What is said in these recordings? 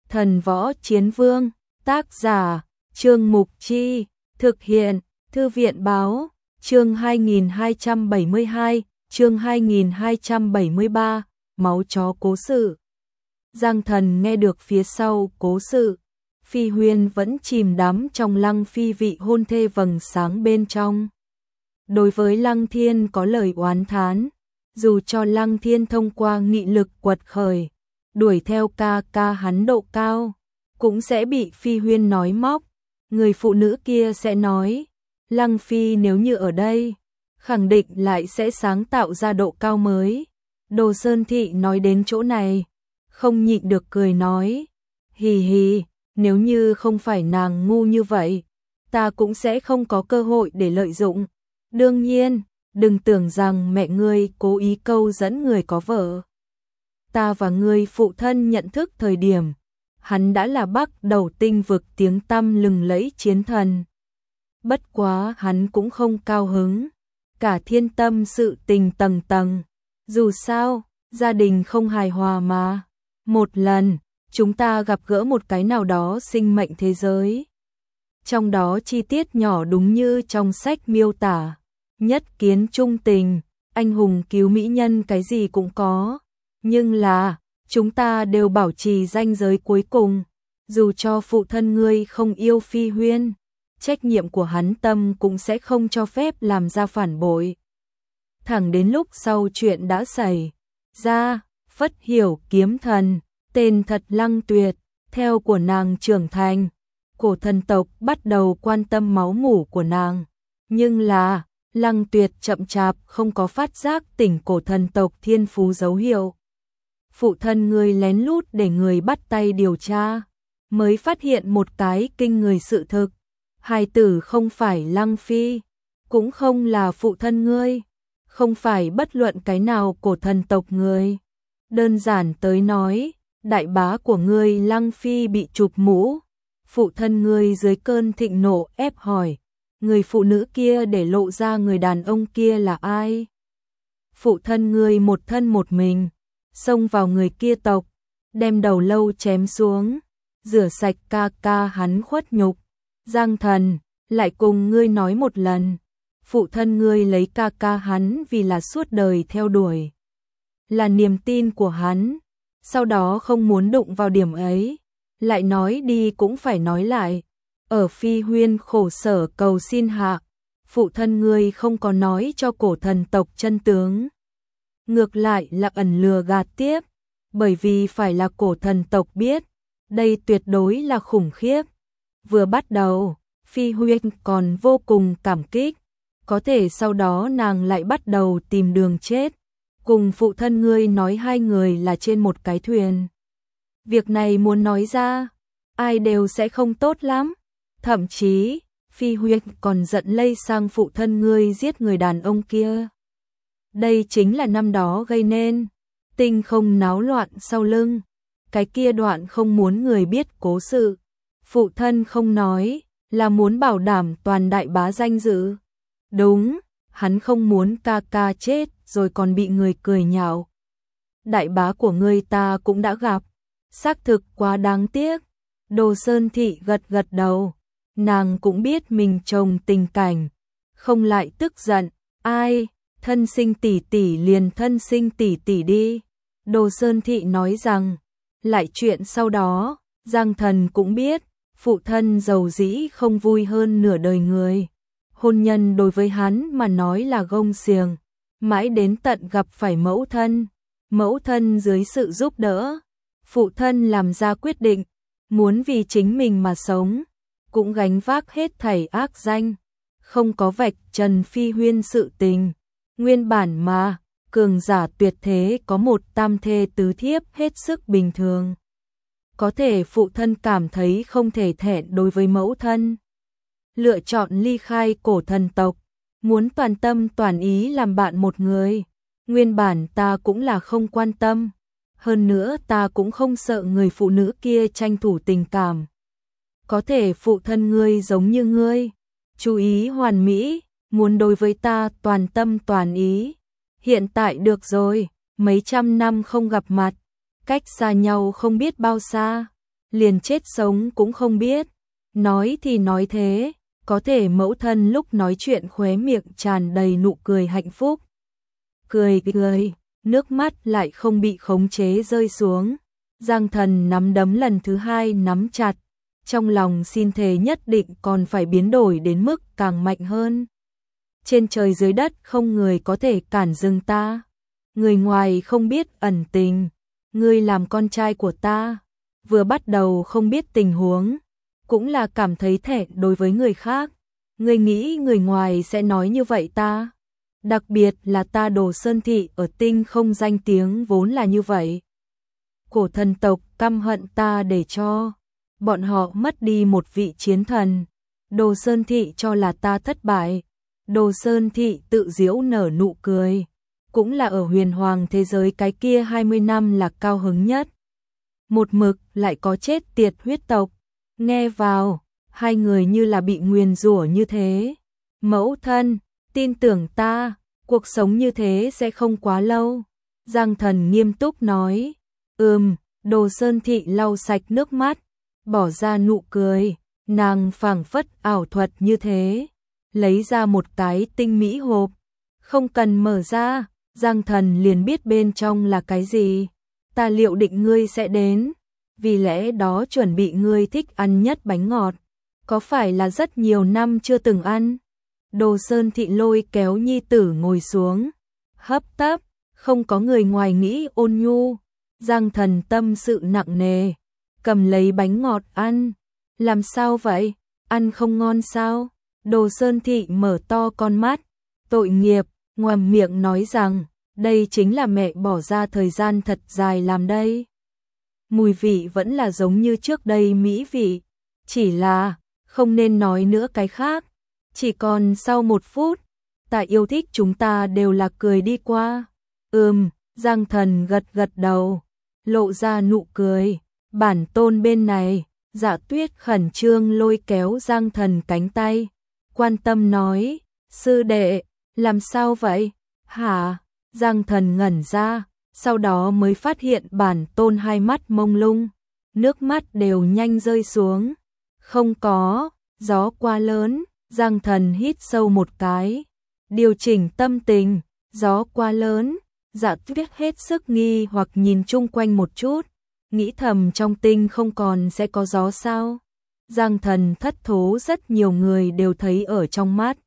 Thần Võ Chiến Vương, tác giả, Trương Mục Chi, thực hiện, Thư viện Báo, chương 2272, chương 2273, máu chó cố sự. Giang Thần nghe được phía sau cố sự, Phi Huyên vẫn chìm đắm trong Lăng Phi vị hôn thê vầng sáng bên trong. Đối với Lăng Thiên có lời oán thán, dù cho Lăng Thiên thông qua nghị lực quật khởi, đuổi theo ca ca hắn độ cao, cũng sẽ bị Phi Huyên nói móc. Người phụ nữ kia sẽ nói, Lăng Phi nếu như ở đây, khẳng định lại sẽ sáng tạo ra độ cao mới. Đồ Sơn Thị nói đến chỗ này, không nhịn được cười nói, hì hì, nếu như không phải nàng ngu như vậy, ta cũng sẽ không có cơ hội để lợi dụng. Đương nhiên, đừng tưởng rằng mẹ ngươi cố ý câu dẫn người có vợ. Ta và ngươi phụ thân nhận thức thời điểm, hắn đã là Bắc Đầu Tinh vực tiếng tăm lừng lẫy chiến thần. Bất quá hắn cũng không cao hứng, cả thiên tâm sự tình tầng tầng. Dù sao, gia đình không hài hòa mà. Một lần, chúng ta gặp gỡ một cái nào đó sinh mệnh thế giới. Trong đó chi tiết nhỏ đúng như trong sách miêu tả. Nhất kiến trung tình, anh hùng cứu mỹ nhân cái gì cũng có. Nhưng là, chúng ta đều bảo trì ranh giới cuối cùng. Dù cho phụ thân ngươi không yêu Phi Huyên, trách nhiệm của hắn tâm cũng sẽ không cho phép làm ra phản bội. Thẳng đến lúc sau chuyện đã xảy ra, Phất Hiểu kiếm thần, tên thật Lăng Tuyệt, theo của nàng trưởng thành, cổ thần tộc bắt đầu quan tâm máu mủ của nàng. Nhưng là, Lăng Tuyệt chậm chạp không có phát giác tỉnh cổ thần tộc thiên phú dấu hiệu. Phụ thân ngươi lén lút để người bắt tay điều tra, mới phát hiện một cái kinh người sự thực. Hài tử không phải Lăng Phi, cũng không là phụ thân ngươi, không phải bất luận cái nào cổ thần tộc ngươi. Đơn giản tới nói, đại bá của ngươi Lăng Phi bị chụp mũ. Phụ thân ngươi dưới cơn thịnh nộ ép hỏi, người phụ nữ kia để lộ ra người đàn ông kia là ai? Phụ thân ngươi một thân một mình, xông vào người kia tộc, đem đầu lâu chém xuống, rửa sạch ca ca hắn khuất nhục. Giang Thần, lại cùng ngươi nói một lần, phụ thân ngươi lấy ca ca hắn vì là suốt đời theo đuổi, là niềm tin của hắn, sau đó không muốn đụng vào điểm ấy, lại nói đi cũng phải nói lại. Ở Phi Huyên khổ sở cầu xin hạ, phụ thân ngươi không có nói cho cổ thần tộc chân tướng. Ngược lại là ẩn lừa gạt tiếp, bởi vì phải là cổ thần tộc biết, đây tuyệt đối là khủng khiếp. Vừa bắt đầu, Phi Huyên còn vô cùng cảm kích, có thể sau đó nàng lại bắt đầu tìm đường chết, cùng phụ thân ngươi nói hai người là trên một cái thuyền. Việc này muốn nói ra, ai đều sẽ không tốt lắm. Thậm chí, Phi Huyên còn giận lây sang phụ thân ngươi giết người đàn ông kia. Đây chính là năm đó gây nên tinh không náo loạn sau lưng. Cái kia đoạn không muốn người biết cố sự. Phụ thân không nói, là muốn bảo đảm toàn đại bá danh dự. Đúng, hắn không muốn ca ca chết rồi còn bị người cười nhạo. Đại bá của ngươi ta cũng đã gặp, xác thực quá đáng tiếc. Đồ Sơn Thị gật gật đầu, nàng cũng biết mình chồng tình cảnh, không lại tức giận. Ai, thân sinh tỷ tỷ liền thân sinh tỷ tỷ đi. Đồ Sơn Thị nói rằng, lại chuyện sau đó, Giang Thần cũng biết, phụ thân giàu dĩ không vui hơn nửa đời người. Hôn nhân đối với hắn mà nói là gông xiềng, mãi đến tận gặp phải mẫu thân dưới sự giúp đỡ, phụ thân làm ra quyết định, muốn vì chính mình mà sống, cũng gánh vác hết thảy ác danh, không có vạch trần Phi Huyên sự tình. Nguyên bản mà, cường giả tuyệt thế có một tam thê tứ thiếp hết sức bình thường. Có thể phụ thân cảm thấy không thể thẹn đối với mẫu thân, lựa chọn ly khai cổ thần tộc, muốn toàn tâm toàn ý làm bạn một người. Nguyên bản ta cũng là không quan tâm, hơn nữa ta cũng không sợ người phụ nữ kia tranh thủ tình cảm. Có thể phụ thân ngươi giống như ngươi, chú ý hoàn mỹ, muốn đối với ta toàn tâm toàn ý. Hiện tại được rồi, mấy trăm năm không gặp mặt, cách xa nhau không biết bao xa, liền chết sống cũng không biết. Nói thì nói thế, có thể mẫu thân lúc nói chuyện khóe miệng tràn đầy nụ cười hạnh phúc. Cười, nước mắt lại không bị khống chế rơi xuống. Giang Thần nắm đấm lần thứ hai nắm chặt, trong lòng xin thề nhất định còn phải biến đổi đến mức càng mạnh hơn. Trên trời dưới đất không người có thể cản dừng ta. Người ngoài không biết ẩn tình, ngươi làm con trai của ta, vừa bắt đầu không biết tình huống, cũng là cảm thấy thẹn đối với người khác. Ngươi nghĩ người ngoài sẽ nói như vậy ta? Đặc biệt là ta Đồ Sơn Thị ở Tinh Không danh tiếng vốn là như vậy. Cổ thần tộc căm hận ta để cho bọn họ mất đi một vị chiến thần. Đồ Sơn Thị cho là ta thất bại. Đồ Sơn Thị tự giễu nở nụ cười. Cũng là ở huyền hoàng thế giới cái kia 20 năm là cao hứng nhất. Một mực lại có chết tiệt huyết tộc. Nghe vào, hai người như là bị nguyền rủa như thế. Mẫu thân, tin tưởng ta, cuộc sống như thế sẽ không quá lâu. Giang Thần nghiêm túc nói. Đồ Sơn Thị lau sạch nước mắt, bỏ ra nụ cười, nàng phảng phất ảo thuật như thế. Lấy ra một cái tinh mỹ hộp, không cần mở ra, Giang Thần liền biết bên trong là cái gì. Ta liệu định ngươi sẽ đến, vì lẽ đó chuẩn bị ngươi thích ăn nhất bánh ngọt. Có phải là rất nhiều năm chưa từng ăn? Đồ Sơn Thị lôi kéo nhi tử ngồi xuống, hấp tấp, không có người ngoài nghĩ ôn nhu. Giang Thần tâm sự nặng nề, cầm lấy bánh ngọt ăn. Làm sao vậy? Ăn không ngon sao? Đồ Sơn Thị mở to con mắt, tội nghiệp, ngoàm miệng nói rằng, đây chính là mẹ bỏ ra thời gian thật dài làm đây. Mùi vị vẫn là giống như trước đây mỹ vị, chỉ là, không nên nói nữa cái khác. Chỉ còn sau 1 phút, ta yêu thích chúng ta đều là cười đi qua. Giang Thần gật gật đầu, lộ ra nụ cười. Bản tôn bên này, Dạ Tuyết khẩn trương lôi kéo Giang Thần cánh tay, quan tâm nói, sư đệ, làm sao vậy? Hả? Giang Thần ngẩn ra, sau đó mới phát hiện bản tôn hai mắt mông lung, nước mắt đều nhanh rơi xuống. Không có, gió quá lớn. Giang Thần hít sâu một cái, điều chỉnh tâm tình. Gió quá lớn. Dạ Tuyết hết sức nghi hoặc nhìn chung quanh một chút, nghĩ thầm trong tinh không còn sẽ có gió sao. Giang Thần thất thố, rất nhiều người đều thấy ở trong mắt,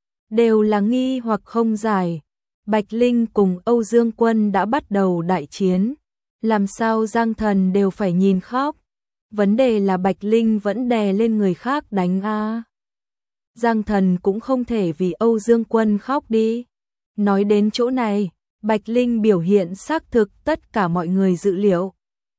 đều là nghi hoặc không giải. Bạch Linh cùng Âu Dương Quân đã bắt đầu đại chiến, làm sao Giang Thần đều phải nhìn khóc. Vấn đề là Bạch Linh vẫn đè lên người khác đánh a. Giang Thần cũng không thể vì Âu Dương Quân khóc đi. Nói đến chỗ này, Bạch Linh biểu hiện xác thực tất cả mọi người dự liệu.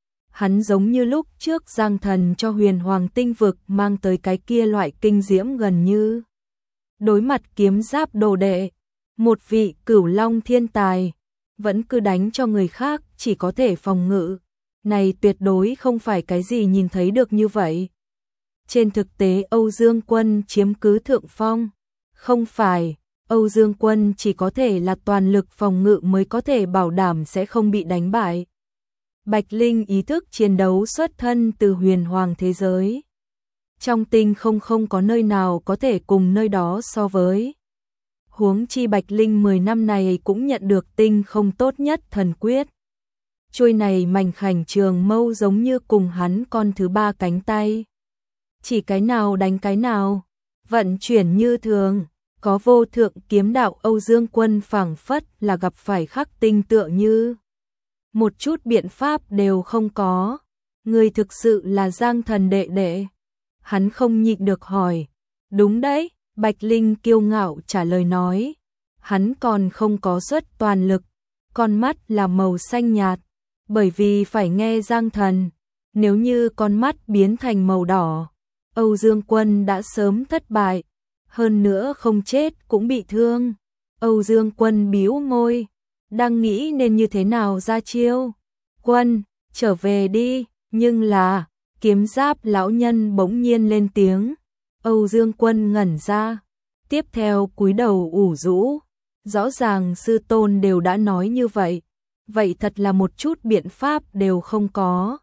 Hắn giống như lúc trước Giang Thần cho Huyền Hoàng Tinh Vực mang tới cái kia loại kinh diễm gần như. Đối mặt kiếm giáp đồ đệ, một vị cửu long thiên tài, vẫn cứ đánh cho người khác chỉ có thể phòng ngự. Này tuyệt đối không phải cái gì nhìn thấy được như vậy. Trên thực tế Âu Dương Quân chiếm cứ thượng phong. Không phải, Âu Dương Quân chỉ có thể là toàn lực phòng ngự mới có thể bảo đảm sẽ không bị đánh bại. Bạch Linh ý thức chiến đấu xuất thân từ huyền hoàng thế giới. Trong tinh không có nơi nào có thể cùng nơi đó so với. Huống chi Bạch Linh 10 năm này cũng nhận được tinh không tốt nhất thần quyết. Chuôi này mảnh khảnh trường mâu giống như cùng hắn con thứ 3 cánh tay. Chỉ cái nào đánh cái nào, vận chuyển như thường. Có vô thượng kiếm đạo Âu Dương Quân phảng phất là gặp phải khắc tinh tựa như. Một chút biện pháp đều không có. Người thực sự là Giang Thần đệ đệ. Hắn không nhịn được hỏi. Đúng đấy, Bạch Linh kiêu ngạo trả lời nói. Hắn còn không có xuất toàn lực. Con mắt là màu xanh nhạt. Bởi vì phải nghe Giang Thần. Nếu như con mắt biến thành màu đỏ, Âu Dương Quân đã sớm thất bại. Hơn nữa không chết cũng bị thương. Âu Dương Quân bĩu môi, đang nghĩ nên như thế nào ra chiêu. Quân, trở về đi. Nhưng là, kiếm giáp lão nhân bỗng nhiên lên tiếng. Âu Dương Quân ngẩn ra, tiếp theo cúi đầu ủ rũ. Rõ ràng sư tôn đều đã nói như vậy. Vậy thật là một chút biện pháp đều không có.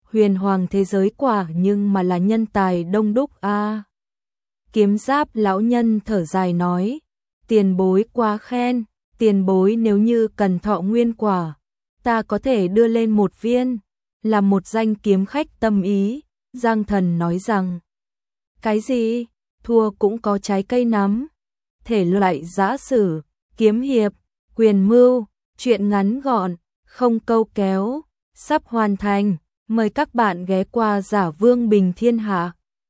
huyền hoàng thế giới quả nhưng mà là nhân tài đông đúc a. Kiếm Giáp lão nhân thở dài nói, tiền bối quá khen, tiền bối nếu như cần thọ nguyên quả, ta có thể đưa lên một viên, là một danh kiếm khách tâm ý. Giang Thần nói rằng, cái gì, thua cũng có trái cây nắm, thể loại giã sử, kiếm hiệp, quyền mưu, truyện ngắn gọn, không câu kéo, sắp hoàn thành, mời các bạn ghé qua Giả Vương Bình Thiên Hạ.